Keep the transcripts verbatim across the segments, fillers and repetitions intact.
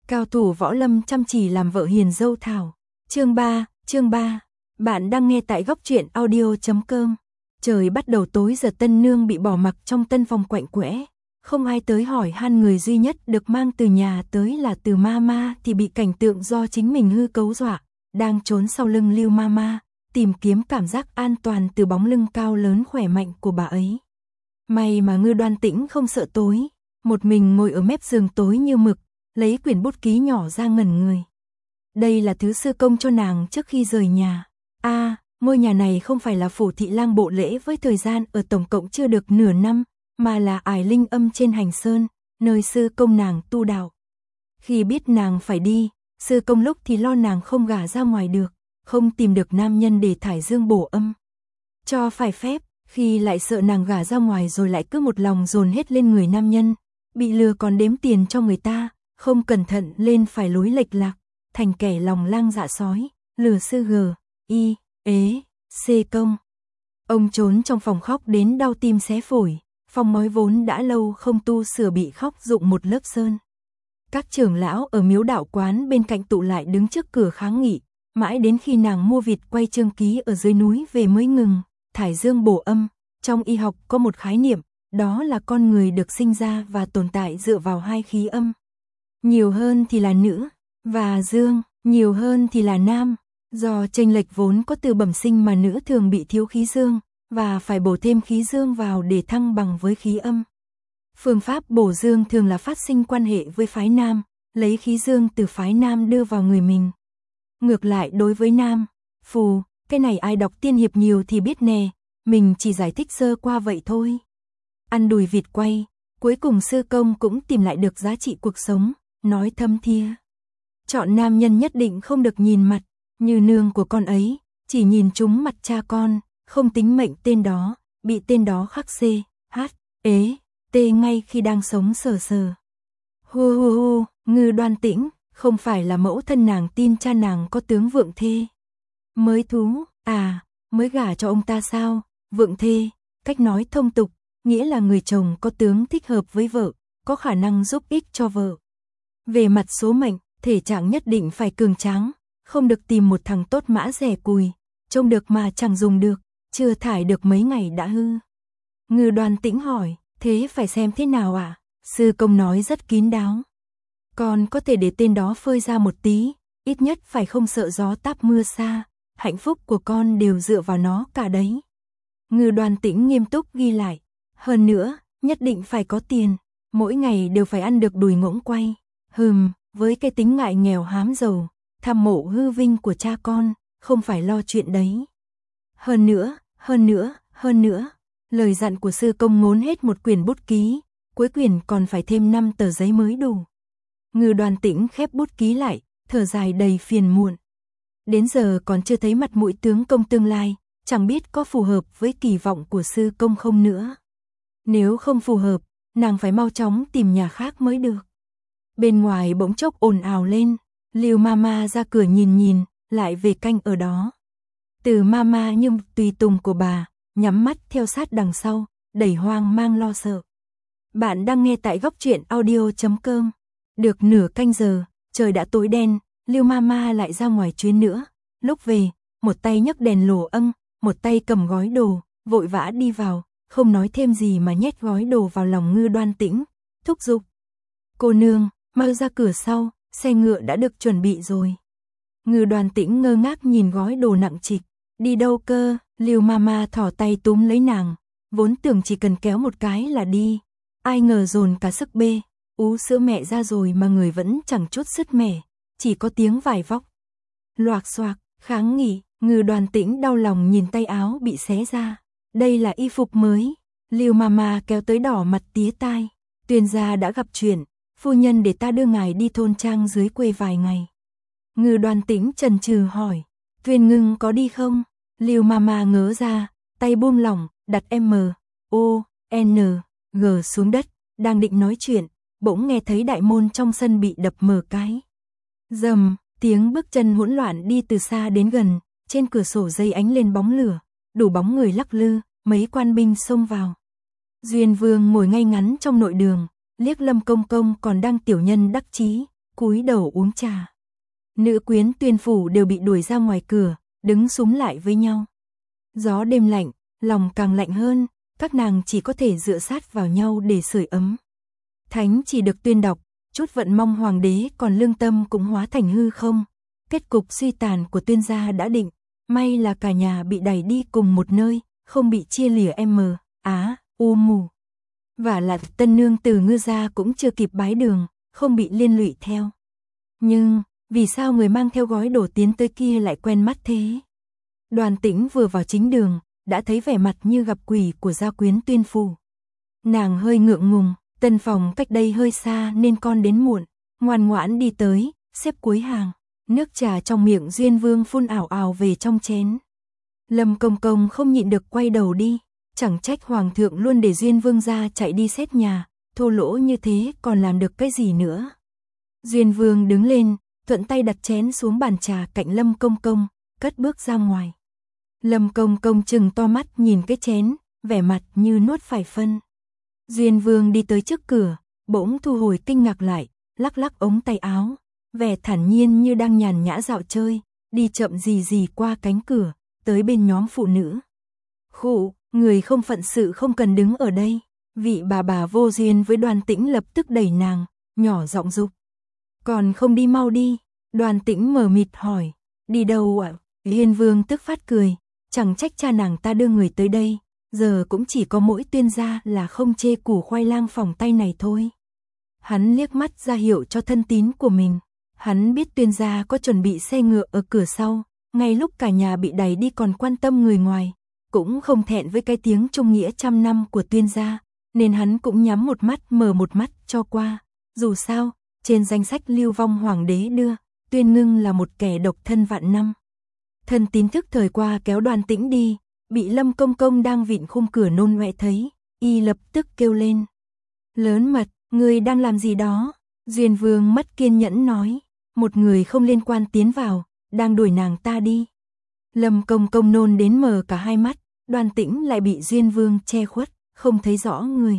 Cao thủ võ lâm chăm chỉ làm vợ hiền dâu thảo. Chương ba, chương ba. Bạn đang nghe tại góc truyện audio chấm com. Trời bắt đầu tối, giờ tân nương bị bỏ mặc trong tân phòng quạnh quẽ. Không ai tới hỏi han, người duy nhất được mang từ nhà tới là Từ Mama thì bị cảnh tượng do chính mình hư cấu dọa, đang trốn sau lưng Lưu Mama, tìm kiếm cảm giác an toàn từ bóng lưng cao lớn khỏe mạnh của bà ấy. May mà Ngư Đoan Tĩnh không sợ tối, một mình ngồi ở mép giường tối như mực, lấy quyển bút ký nhỏ ra ngẩn người. Đây là thứ sư công cho nàng trước khi rời nhà. A, à, ngôi nhà này không phải là phủ thị lang bộ lễ với thời gian ở tổng cộng chưa được nửa năm, mà là ải linh âm trên hành sơn, nơi sư công nàng tu đạo. Khi biết nàng phải đi, sư công lúc thì lo nàng không gả ra ngoài được, không tìm được nam nhân để thải dương bổ âm cho phải phép, khi lại sợ nàng gả ra ngoài rồi lại cứ một lòng dồn hết lên người nam nhân, bị lừa còn đếm tiền cho người ta, không cẩn thận lên phải lối lệch lạc, thành kẻ lòng lang dạ sói, lừa sư g, y, ế, c công. Ông trốn trong phòng khóc đến đau tim xé phổi, phòng ngói vốn đã lâu không tu sửa bị khóc rụng một lớp sơn. Các trưởng lão ở miếu đạo quán bên cạnh tụ lại đứng trước cửa kháng nghị, mãi đến khi nàng mua vịt quay chương ký ở dưới núi về mới ngừng. Thải dương bổ âm, trong y học có một khái niệm, đó là con người được sinh ra và tồn tại dựa vào hai khí âm. Nhiều hơn thì là nữ, và dương, nhiều hơn thì là nam. Do chênh lệch vốn có từ bẩm sinh mà nữ thường bị thiếu khí dương, và phải bổ thêm khí dương vào để thăng bằng với khí âm. Phương pháp bổ dương thường là phát sinh quan hệ với phái nam, lấy khí dương từ phái nam đưa vào người mình. Ngược lại đối với nam, phù, cái này ai đọc tiên hiệp nhiều thì biết nè, mình chỉ giải thích sơ qua vậy thôi. Ăn đùi vịt quay, cuối cùng sư công cũng tìm lại được giá trị cuộc sống, nói thâm thia. Chọn nam nhân nhất định không được nhìn mặt, như nương của con ấy, chỉ nhìn trúng mặt cha con, không tính mệnh tên đó, bị tên đó khắc c, h, ế, t ngay khi đang sống sờ sờ. Hu hu hu, Ngư Đoan Tĩnh, không phải là mẫu thân nàng tin cha nàng có tướng vượng thê. Mới thú, à, mới gả cho ông ta sao? Vượng thê, cách nói thông tục, nghĩa là người chồng có tướng thích hợp với vợ, có khả năng giúp ích cho vợ. Về mặt số mệnh, thể trạng nhất định phải cường tráng, không được tìm một thằng tốt mã rẻ cùi, trông được mà chẳng dùng được, chưa thải được mấy ngày đã hư. Ngư Đoan Tĩnh hỏi, thế phải xem thế nào ạ? À? Sư công nói rất kín đáo. Con có thể để tên đó phơi ra một tí, ít nhất phải không sợ gió táp mưa xa. Hạnh phúc của con đều dựa vào nó cả đấy. Ngư Đoan Tĩnh nghiêm túc ghi lại. Hơn nữa, nhất định phải có tiền. Mỗi ngày đều phải ăn được đùi ngỗng quay. Hừm, với cái tính ngại nghèo hám giàu, tham mộ hư vinh của cha con, không phải lo chuyện đấy. Hơn nữa, hơn nữa, hơn nữa. Lời dặn của sư công ngốn hết một quyển bút ký. Cuối quyển còn phải thêm năm tờ giấy mới đủ. Ngư Đoan Tĩnh khép bút ký lại, thở dài đầy phiền muộn. Đến giờ còn chưa thấy mặt mũi tướng công tương lai, chẳng biết có phù hợp với kỳ vọng của sư công không nữa. Nếu không phù hợp, nàng phải mau chóng tìm nhà khác mới được. Bên ngoài bỗng chốc ồn ào lên, Lưu Mama ra cửa nhìn nhìn, lại về canh ở đó. Từ Mama như tùy tùng của bà, nhắm mắt theo sát đằng sau, đầy hoang mang lo sợ. Bạn đang nghe tại góc truyện audio chấm com. Được nửa canh giờ, trời đã tối đen. Lưu Mama lại ra ngoài chuyến nữa, lúc về, một tay nhấc đèn lồ âng, một tay cầm gói đồ, vội vã đi vào, không nói thêm gì mà nhét gói đồ vào lòng Ngư Đoan Tĩnh, thúc giục. Cô nương, mau ra cửa sau, xe ngựa đã được chuẩn bị rồi. Ngư Đoan Tĩnh ngơ ngác nhìn gói đồ nặng trịch, đi đâu cơ? Lưu Mama thỏ tay túm lấy nàng, vốn tưởng chỉ cần kéo một cái là đi, ai ngờ dồn cả sức bê, ú sữa mẹ ra rồi mà người vẫn chẳng chút sứt mẻ. Chỉ có tiếng vải vóc. Loạc xoạc, kháng nghị, Ngư Đoan Tĩnh đau lòng nhìn tay áo bị xé ra. Đây là y phục mới. Lưu Mama kéo tới đỏ mặt tía tai. Tuyên gia đã gặp chuyện, phu nhân để ta đưa ngài đi thôn trang dưới quê vài ngày. Ngư Đoan Tĩnh chần chừ hỏi, Tuyên Ngưng có đi không? Lưu Mama ngớ ra, tay buông lỏng, đặt M, O, N, G xuống đất, đang định nói chuyện, bỗng nghe thấy đại môn trong sân bị đập mở cái. Rầm, tiếng bước chân hỗn loạn đi từ xa đến gần, trên cửa sổ dây ánh lên bóng lửa, đủ bóng người lắc lư, mấy quan binh xông vào. Duyên Vương ngồi ngay ngắn trong nội đường, liếc Lâm Công Công còn đang tiểu nhân đắc chí, cúi đầu uống trà. Nữ quyến Tuyên phủ đều bị đuổi ra ngoài cửa, đứng súm lại với nhau. Gió đêm lạnh, lòng càng lạnh hơn, các nàng chỉ có thể dựa sát vào nhau để sưởi ấm. Thánh chỉ được tuyên đọc, chút vận mong hoàng đế còn lương tâm cũng hóa thành hư không. Kết cục suy tàn của Tuyên gia đã định, may là cả nhà bị đẩy đi cùng một nơi, không bị chia lìa em mờ, á, u mù. Và là tân nương từ Ngư gia cũng chưa kịp bái đường, không bị liên lụy theo. Nhưng, vì sao người mang theo gói đồ tiến tới kia lại quen mắt thế? Đoàn Tĩnh vừa vào chính đường, đã thấy vẻ mặt như gặp quỷ của gia quyến Tuyên phủ. Nàng hơi ngượng ngùng, tân phòng cách đây hơi xa nên con đến muộn, ngoan ngoãn đi tới, xếp cuối hàng. Nước trà trong miệng Duyên Vương phun ảo ảo về trong chén. Lâm Công Công không nhịn được quay đầu đi, chẳng trách Hoàng thượng luôn để Duyên Vương ra chạy đi xét nhà, thô lỗ như thế còn làm được cái gì nữa. Duyên Vương đứng lên, thuận tay đặt chén xuống bàn trà cạnh Lâm Công Công, cất bước ra ngoài. Lâm Công Công trừng to mắt nhìn cái chén, vẻ mặt như nuốt phải phân. Duyên Vương đi tới trước cửa, bỗng thu hồi kinh ngạc lại, lắc lắc ống tay áo, vẻ thản nhiên như đang nhàn nhã dạo chơi, đi chậm gì gì qua cánh cửa, tới bên nhóm phụ nữ. Khụ, người không phận sự không cần đứng ở đây. Vị bà bà vô duyên với Đoàn Tĩnh lập tức đẩy nàng, nhỏ giọng dục. Còn không đi mau đi. Đoàn Tĩnh mờ mịt hỏi, đi đâu ạ? Hiên Vương tức phát cười, chẳng trách cha nàng ta đưa người tới đây, giờ cũng chỉ có mỗi Tuyên gia là không chê củ khoai lang phòng tay này thôi. Hắn liếc mắt ra hiệu cho thân tín của mình. Hắn biết Tuyên gia có chuẩn bị xe ngựa ở cửa sau, ngay lúc cả nhà bị đẩy đi còn quan tâm người ngoài, cũng không thẹn với cái tiếng trung nghĩa trăm năm của Tuyên gia, nên hắn cũng nhắm một mắt mở một mắt cho qua. Dù sao, trên danh sách lưu vong hoàng đế đưa, Tuyên Ngưng là một kẻ độc thân vạn năm. Thân tín thức thời qua kéo Đoàn Tĩnh đi, bị Lâm Công Công đang vịn khung cửa nôn ọe thấy, y lập tức kêu lên. Lớn mật, người đang làm gì đó? Duyên Vương mất kiên nhẫn nói, một người không liên quan tiến vào, đang đuổi nàng ta đi. Lâm Công Công nôn đến mờ cả hai mắt, Đoàn Tĩnh lại bị Duyên Vương che khuất, không thấy rõ người.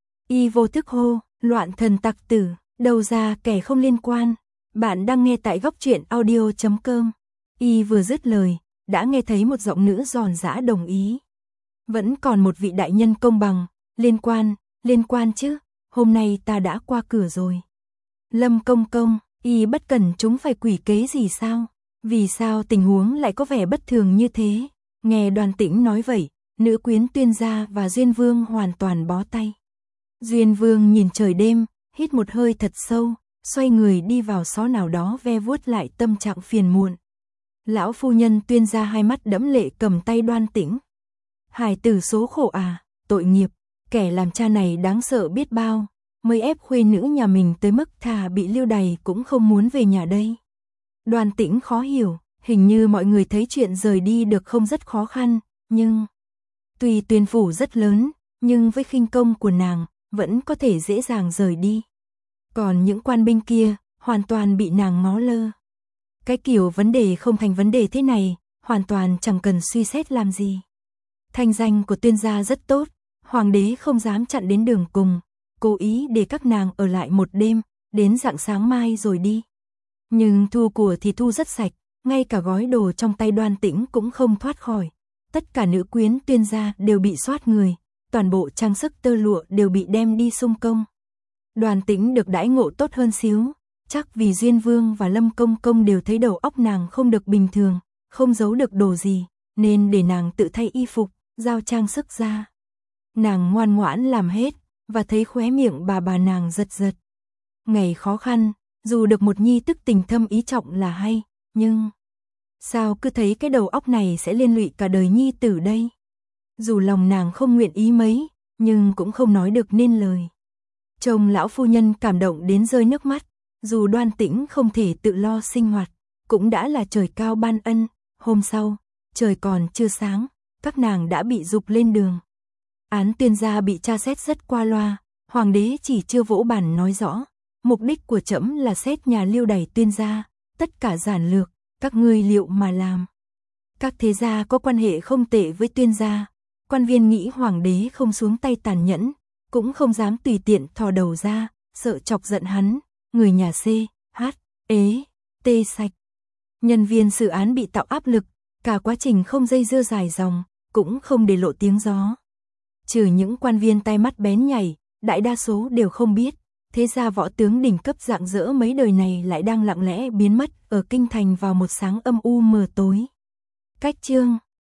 Y vô thức hô, loạn thần tặc tử, đầu ra kẻ không liên quan. Bạn đang nghe tại góc truyện audio chấm com. Y vừa dứt lời, đã nghe thấy một giọng nữ giòn giã đồng ý. Vẫn còn một vị đại nhân công bằng, liên quan, liên quan chứ, hôm nay ta đã qua cửa rồi. Lâm Công Công, y bất cẩn chúng phải quỷ kế gì sao? Vì sao tình huống lại có vẻ bất thường như thế? Nghe Đoàn Tĩnh nói vậy, nữ quyến Tuyên gia và Duyên Vương hoàn toàn bó tay. Duyên Vương nhìn trời đêm, hít một hơi thật sâu, xoay người đi vào xó nào đó ve vuốt lại tâm trạng phiền muộn. Lão phu nhân Tuyên gia hai mắt đẫm lệ cầm tay Đoan Tĩnh. Hài tử số khổ à, tội nghiệp, kẻ làm cha này đáng sợ biết bao, mới ép khuê nữ nhà mình tới mức thà bị lưu đày cũng không muốn về nhà đây. Đoàn Tĩnh khó hiểu, hình như mọi người thấy chuyện rời đi được không rất khó khăn, nhưng... Tuy Tuyên phủ rất lớn, nhưng với khinh công của nàng, vẫn có thể dễ dàng rời đi. Còn những quan binh kia, hoàn toàn bị nàng ngó lơ. Cái kiểu vấn đề không thành vấn đề thế này, hoàn toàn chẳng cần suy xét làm gì. Thanh danh của Tuyên gia rất tốt, hoàng đế không dám chặn đến đường cùng, cố ý để các nàng ở lại một đêm, đến rạng sáng mai rồi đi. Nhưng thu của thì thu rất sạch, ngay cả gói đồ trong tay Đoan Tĩnh cũng không thoát khỏi. Tất cả nữ quyến Tuyên gia đều bị soát người, toàn bộ trang sức tơ lụa đều bị đem đi xung công. Đoàn Tĩnh được đãi ngộ tốt hơn xíu, chắc vì Duyên Vương và Lâm Công Công đều thấy đầu óc nàng không được bình thường, không giấu được đồ gì, nên để nàng tự thay y phục, giao trang sức ra. Nàng ngoan ngoãn làm hết, và thấy khóe miệng bà bà nàng giật giật. Ngày khó khăn, dù được một nhi tức tình thâm ý trọng là hay, nhưng... Sao cứ thấy cái đầu óc này sẽ liên lụy cả đời nhi tử đây? Dù lòng nàng không nguyện ý mấy, nhưng cũng không nói được nên lời. Chồng lão phu nhân cảm động đến rơi nước mắt, dù Đoan Tĩnh không thể tự lo sinh hoạt, cũng đã là trời cao ban ân. Hôm sau, trời còn chưa sáng, các nàng đã bị giục lên đường. Án Tuyên gia bị tra xét rất qua loa, hoàng đế chỉ chưa vỗ bản nói rõ. Mục đích của trẫm là xét nhà lưu đày Tuyên gia, tất cả giản lược, các ngươi liệu mà làm. Các thế gia có quan hệ không tệ với Tuyên gia, quan viên nghĩ hoàng đế không xuống tay tàn nhẫn, cũng không dám tùy tiện thò đầu ra, sợ chọc giận hắn. Người nhà C, hát, ế, tê sạch. Nhân viên xử án bị tạo áp lực, cả quá trình không dây dưa dài dòng, cũng không để lộ tiếng gió. Trừ những quan viên tai mắt bén nhảy, đại đa số đều không biết, thế ra võ tướng đỉnh cấp rạng rỡ mấy đời này lại đang lặng lẽ biến mất ở kinh thành vào một sáng âm u mờ tối. Cách chương